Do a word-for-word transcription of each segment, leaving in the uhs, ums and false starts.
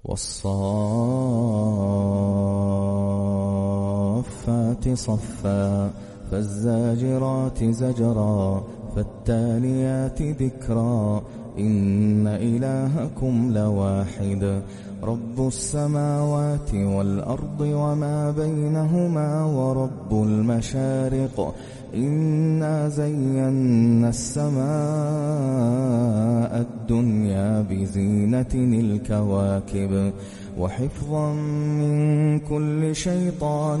والصافات صفا فالزاجرات زجرا فالتاليات ذكرا إن إلهكم لواحد رب السماوات والأرض وما بينهما ورب المشارق إنا زينا السماء الدنيا بزينة الكواكب وحفظا من كل شيطان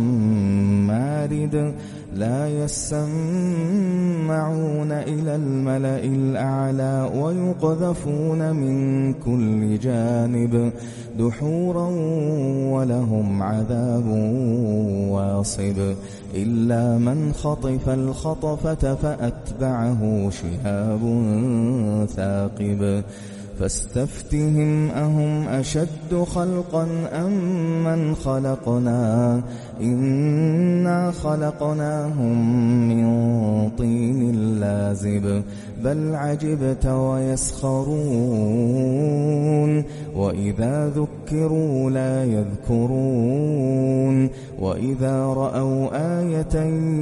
مارد لا يسمعون إلى الملأ الأعلى ويقذفون من كل جانب دحورا ولهم عذاب واصب إلا من خطف الخطفة فأتبعه شهاب ثاقب فاستفتهم أهم أشد خلقا أم من خلقنا إنا خلقناهم من طين لازب بل عجبت ويسخرون وإذا ذكروا لا يذكرون وإذا رأوا آية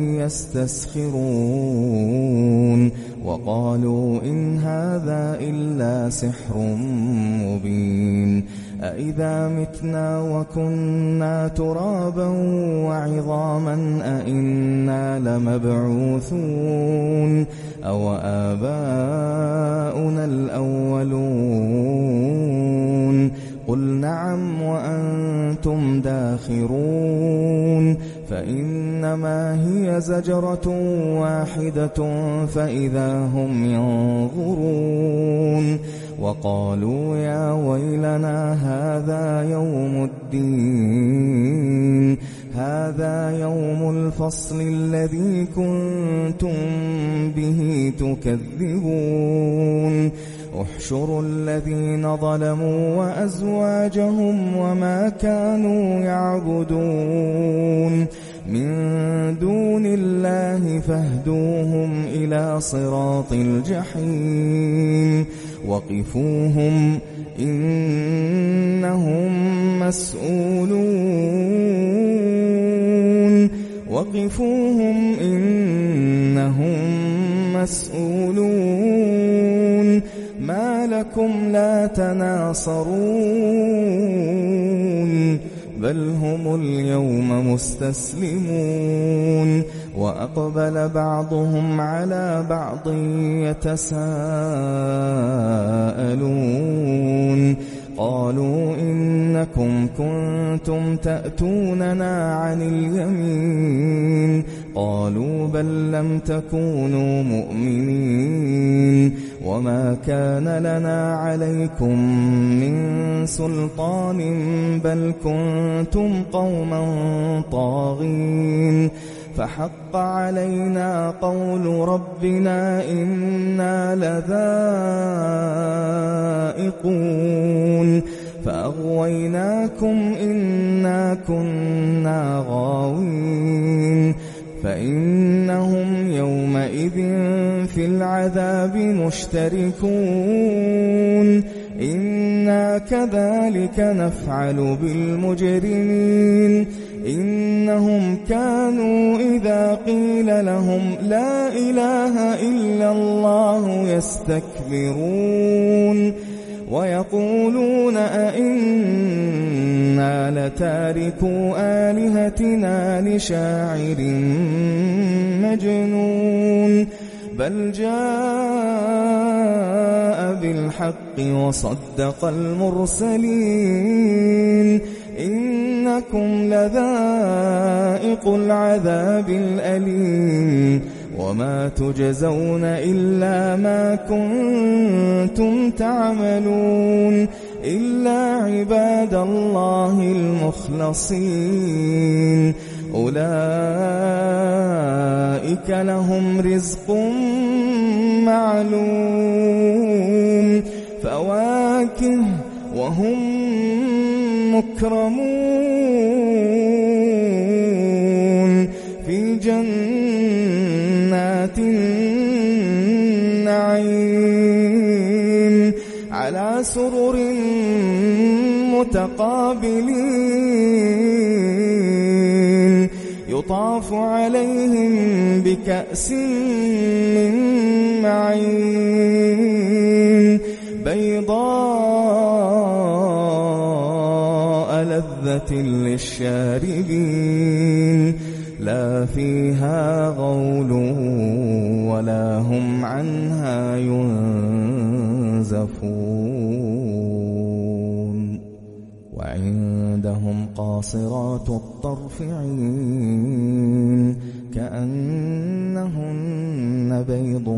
يستسخرون وقالوا إن هذا إلا سحر مبين أإذا متنا وكنا ترابا وعظاما أإنا لمبعوثون أو آباؤنا الأولون قل نعم وأنتم داخرون فإنما هي زجرة واحدة فإذا هم ينظرون وقالوا يا ويلنا هذا يوم الدين هذا يوم الفصل الذي كنتم به تكذبون احشروا الذين ظلموا وأزواجهم وما كانوا يعبدون من دون الله فاهدوهم إلى صراط الجحيم وقفوهم إنهم مسؤولون وقفوهم إنهم مسؤولون ما لكم لا تناصرون بل هم اليوم مستسلمون وأقبل بعضهم على بعض يتساءلون قالوا إنكم كنتم تأتوننا عن اليمين قالوا بل لم تكونوا مؤمنين وما كان لنا عليكم من سلطان بل كنتم قوما طاغين فحق علينا قول ربنا إنا لذائقون فأغويناكم إنا كنا غاوين فإنهم يومئذ في العذاب مشتركون إنا كذلك نفعل بالمجرمين إنهم كانوا إذا قيل لهم لا إله إلا الله يستكبرون ويقولون أئنا لتاركو آلهتنا لشاعر مجنون بل جاء بالحق وصدق المرسلين إنكم لذائق العذاب الأليم وما تجزون إلا ما كنتم تعملون إلا عباد الله المخلصين أولئك لهم رزق معلوم فواكه وهم مكرمون في جنات النعيم على سرر متقابلين يطاف عليهم بكأس من معين بيضاء لذة للشاربين لا فيها غول ولا هم عنها ينزفون وعندهم قاصرات الطرف عين كأنهن بيض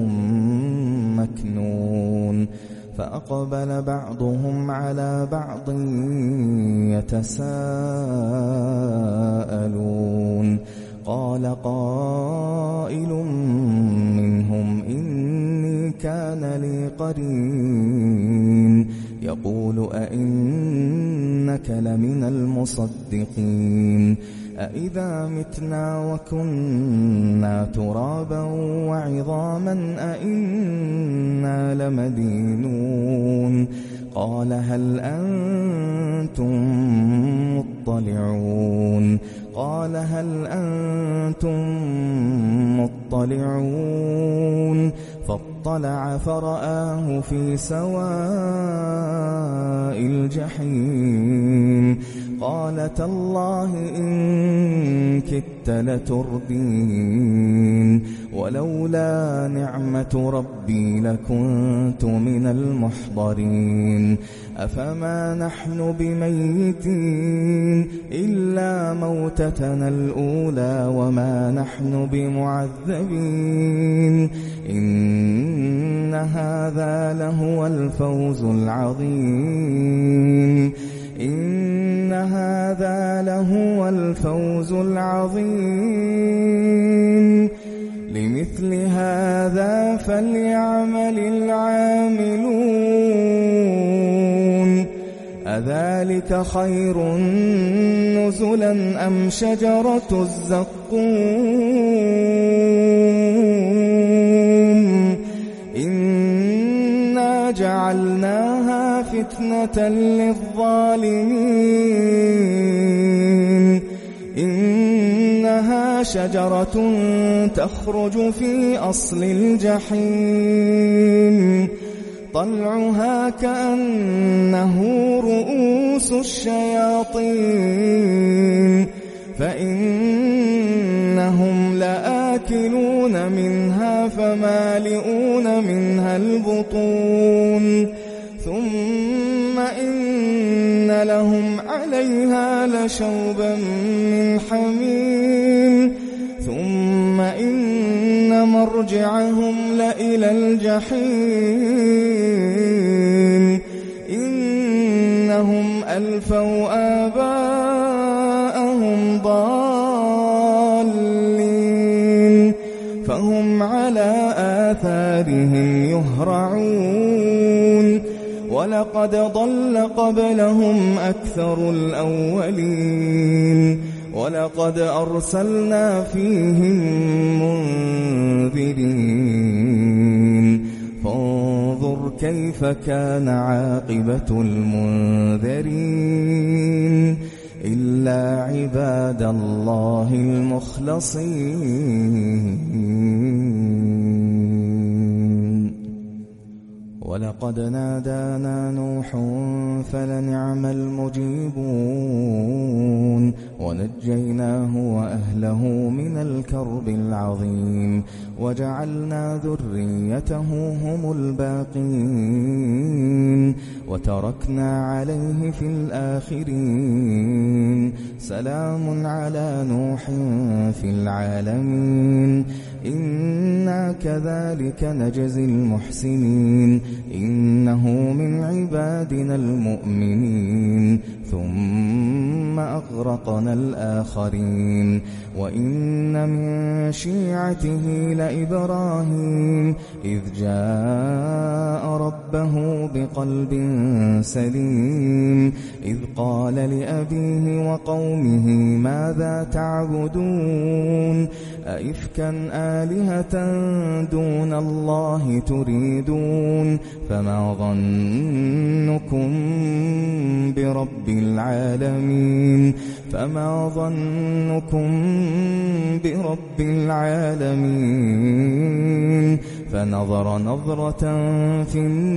مكنون فأقبل بعضهم على بعض يتساءلون قال قائل منهم إني كان لي قرين يقول أئنك لمن المصدقين أئذا متنا وكنا ترابا وعظاما أئنا لمدينون قال هل أنتم مطلعون قال هل أنتم مطلعون فاطلع فرآه في سواء الجحيم قال تالله إن كدت لتردين ولولا نعمة ربي لكنت من المحضرين أفما نحن بميتين إلا موتتنا الأولى وما نحن بمعذبين إن هذا لهو الفوز العظيم إن هذا لهو الفوز العظيم لمثل هذا فليعمل العاملون أذلك خير نزلا أم شجرة الزقوم إنا جعلناها فتنة للظالمين إنها شجرة تخرج في أصل الجحيم طلعها كأنه رؤوس الشياطين فإنهم لآكلون منها فمالئون منها البطون ثم إن لهم عليها لشوبا من حميم ثم إن مرجعهم لإلى الجحيم إنهم ألفوا آباءهم ضالين فهم على آثارهم يهرعون ولقد ضل قبلهم أكثر الأولين ولقد أرسلنا فيهم منذرين فانظر كيف كان عاقبة المنذرين إلا عباد الله المخلصين ولقد نادانا نوح فلنعم المجيبون ونجيناه وأهله من الكرب العظيم وجعلنا ذريته هم الباقين وتركنا عليه في الآخرين سلام على نوح في العالمين إنا كذلك نجزي المحسنين إنه من عبادنا المؤمنين ثم أغرقنا الآخرين وإن من شيعته لإبراهيم إذ جاء ربه بقلب سليم إذ قال لأبيه وقومه ماذا تعبدون أئفكا آلهة دون الله تريدون فما ظنكم برب العالمين فما ظنكم برب العالمين فنظر نظرة في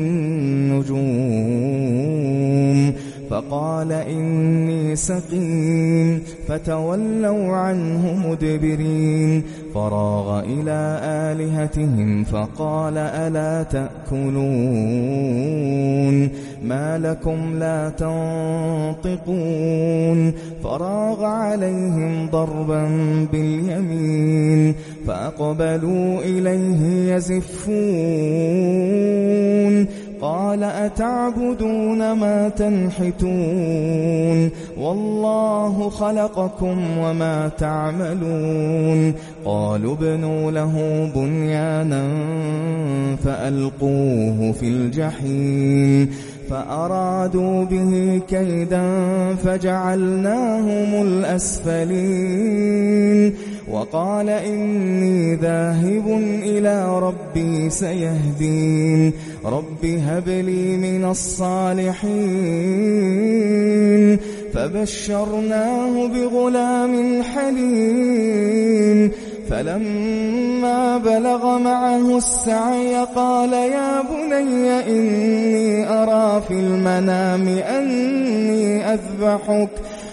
النجوم فقال إني سقيم فتولوا عنه مدبرين فراغ إلى آلهتهم فقال ألا تأكلون ما لكم لا تنطقون فراغ عليهم ضربا باليمين فأقبلوا إليه يزفون قال أتعبدون ما تنحتون والله خلقكم وما تعملون قالوا ابنوا له بنيانا فألقوه في الجحيم فأرادوا به كيدا فجعلناهم الأسفلين وقال إني ذاهب إلى ربي سيهدين رب هب لي من الصالحين فبشرناه بغلام حليم فلما بلغ معه السعي قال يا بني إني أرى في المنام أني أذبحك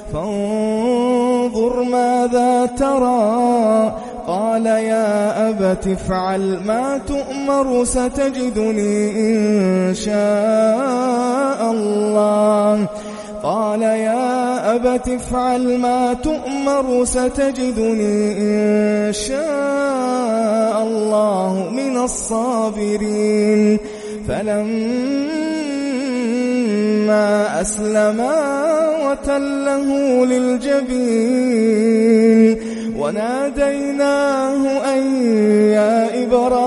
فانظر ماذا ترى قال يا أبت افعل ما تؤمر ستجدني إن شاء الله قال يا أبت افعل ما تؤمر ستجدني إن شاء الله من الصابرين فلما أسلما وتله للجبين وناديناه أن يا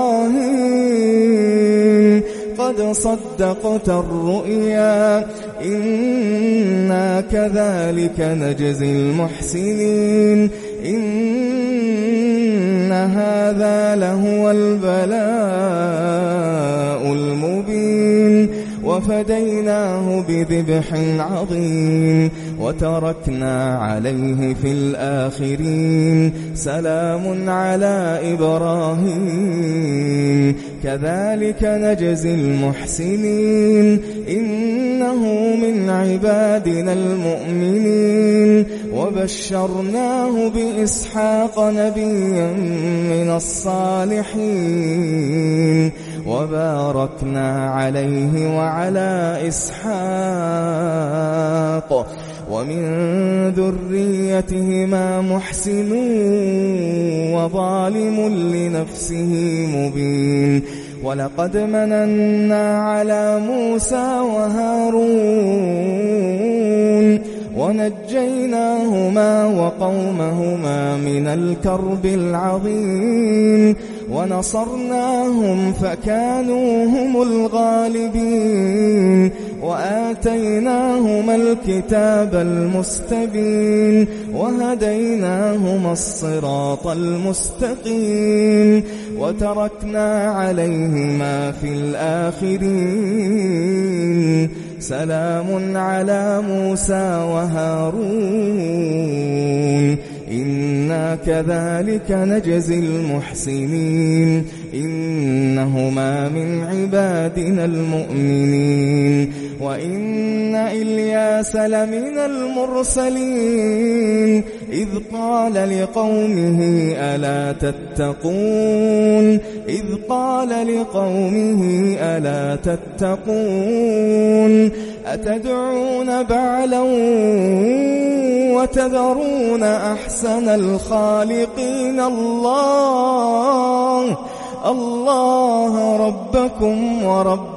إبراهيم قد صدقت الرؤيا إنا كذلك نجزي المحسنين إن هذا لهو البلاء المبين وفديناه بذبح عظيم وتركنا عليه في الآخرين سلام على إبراهيم كذلك نجزي المحسنين إنه من عبادنا المؤمنين وبشرناه بإسحاق نبيا من الصالحين وباركنا عليه وعلى إسحاق ومن ذريتهما محسن وظالم لنفسه مبين ولقد مننا على موسى وهارون ونجيناهما وقومهما من الكرب العظيم ونصرناهم فكانوا هم الغالبين وآتيناهما الكتاب المستبين وهديناهما الصراط المستقيم وتركنا عليهما في الآخرين سلام على موسى وهارون إنا كذلك نجزي المحسنين إنهما من عبادنا المؤمنين وإن إلياس لمن المرسلين إذ قال لقومه ألا تتقون إذ قال لقومه ألا تتقون أتدعون بعلا وتذرون أحسن الخالقين الله الله ربكم ورب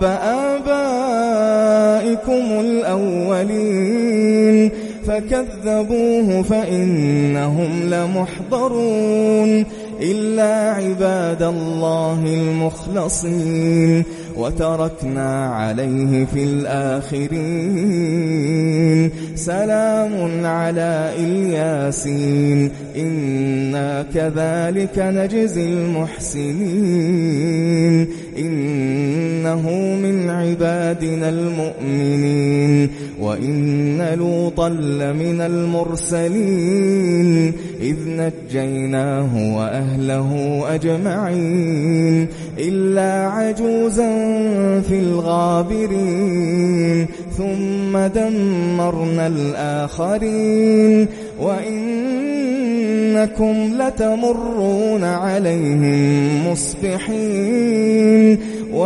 آبائكم الأولين فكذبوه فإنهم لمحضرون إلا عباد الله المخلصين وتركنا عليه في الآخرين سلام على الياسين إنا كذلك نجزي المحسنين إنه من عبادنا المؤمنين وإن لوطا لمن المرسلين إذ نجيناه وأهله أجمعين إلا عجوزا في الغابرين ثم دمرنا الآخرين وإنكم لتمرون عليهم مصبحين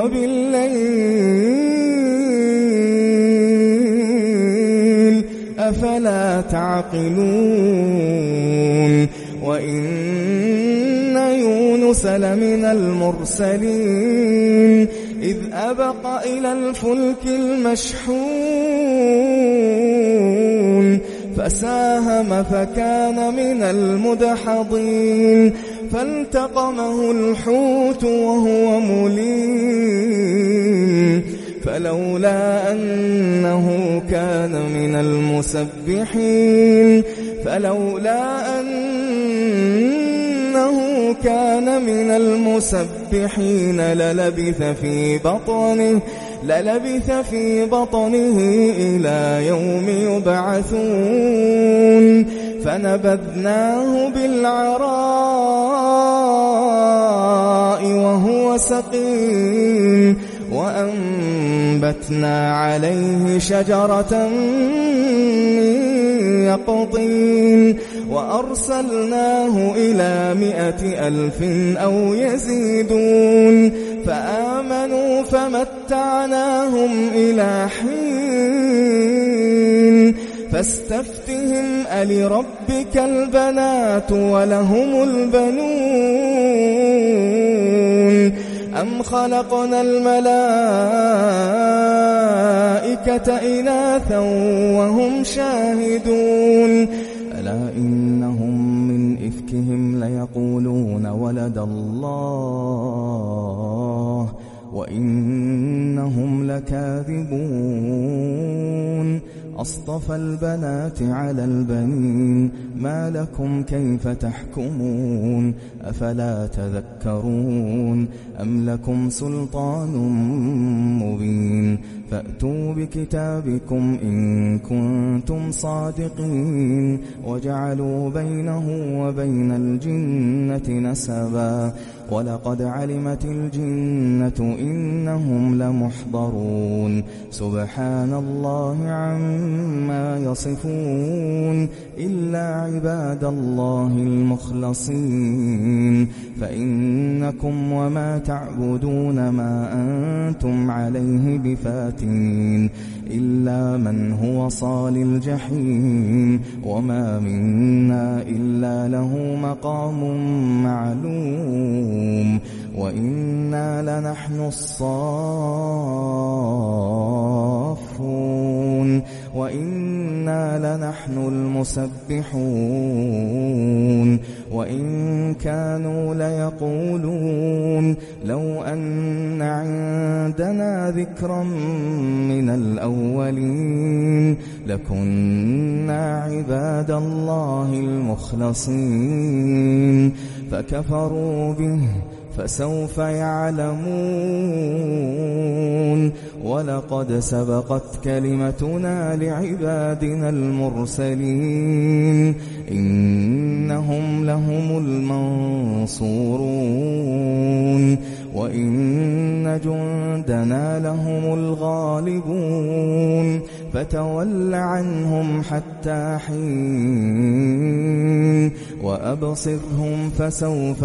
وبالليل أفلا تعقلون وإن يونس لمن المرسلين إذ أبق إلى الفلك المشحون فساهم فكان من المدحضين فالتقمه الحوت وهو مليم فلولا أنه كان من المسبحين فلولا أنه كان من المسبحين للبث في بطنه للبث في بطنه إلى يوم يبعثون فنبذناه بالعراء وهو سقيم وأنبتنا عليه شجرة من يقطين وأرسلناه إلى مائة ألف أو يزيدون فآمنوا فمتعناهم إلى حين فاستفتهم ألربك البنات ولهم البنون أم خلقنا الملائكة إناثا وهم شاهدون ألا إنهم من إفكهم ليقولون ولد الله وإنهم لكاذبون أصطفى البنات على البنين ما لكم كيف تحكمون أفلا تذكرون أم لكم سلطان مبين فأتوا بكتابكم إن كنتم صادقين وجعلوا بينه وبين الجنة نسبا ولقد علمت الجنة إنهم لمحضرون سبحان الله عما يصفون إلا عباد الله المخلصين فإنكم وما تعبدون ما أنتم عليه بفاتين إلا من هو صال الجحيم وما منا إلا له مقام معلوم وإنا لنحن الصافون وإنا لنحن المسبحون وإن كانوا ليقولون لو أن عندنا ذكرا من الأولين لكنا عباد الله المخلصين فكفروا به فسوف يعلمون ولقد سبقت كلمتنا لعبادنا المرسلين إنهم لهم المنصورون وإن جندنا لهم الغالبون فتول عنهم حتى حين وأبصرهم فسوف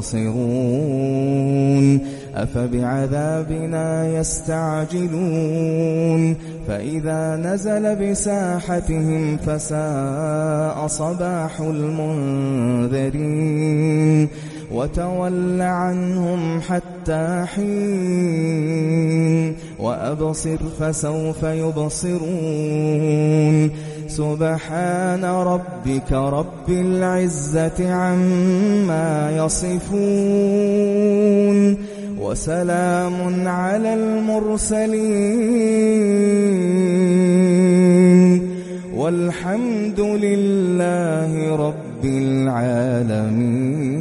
يبصرون أفبعذابنا يستعجلون فإذا نزل بساحتهم فساء صباح المنذرين وتول عنهم حتى حين وأبصر فسوف يبصرون سبحان ربك رب العزة عما يصفون وسلام على المرسلين والحمد لله رب العالمين.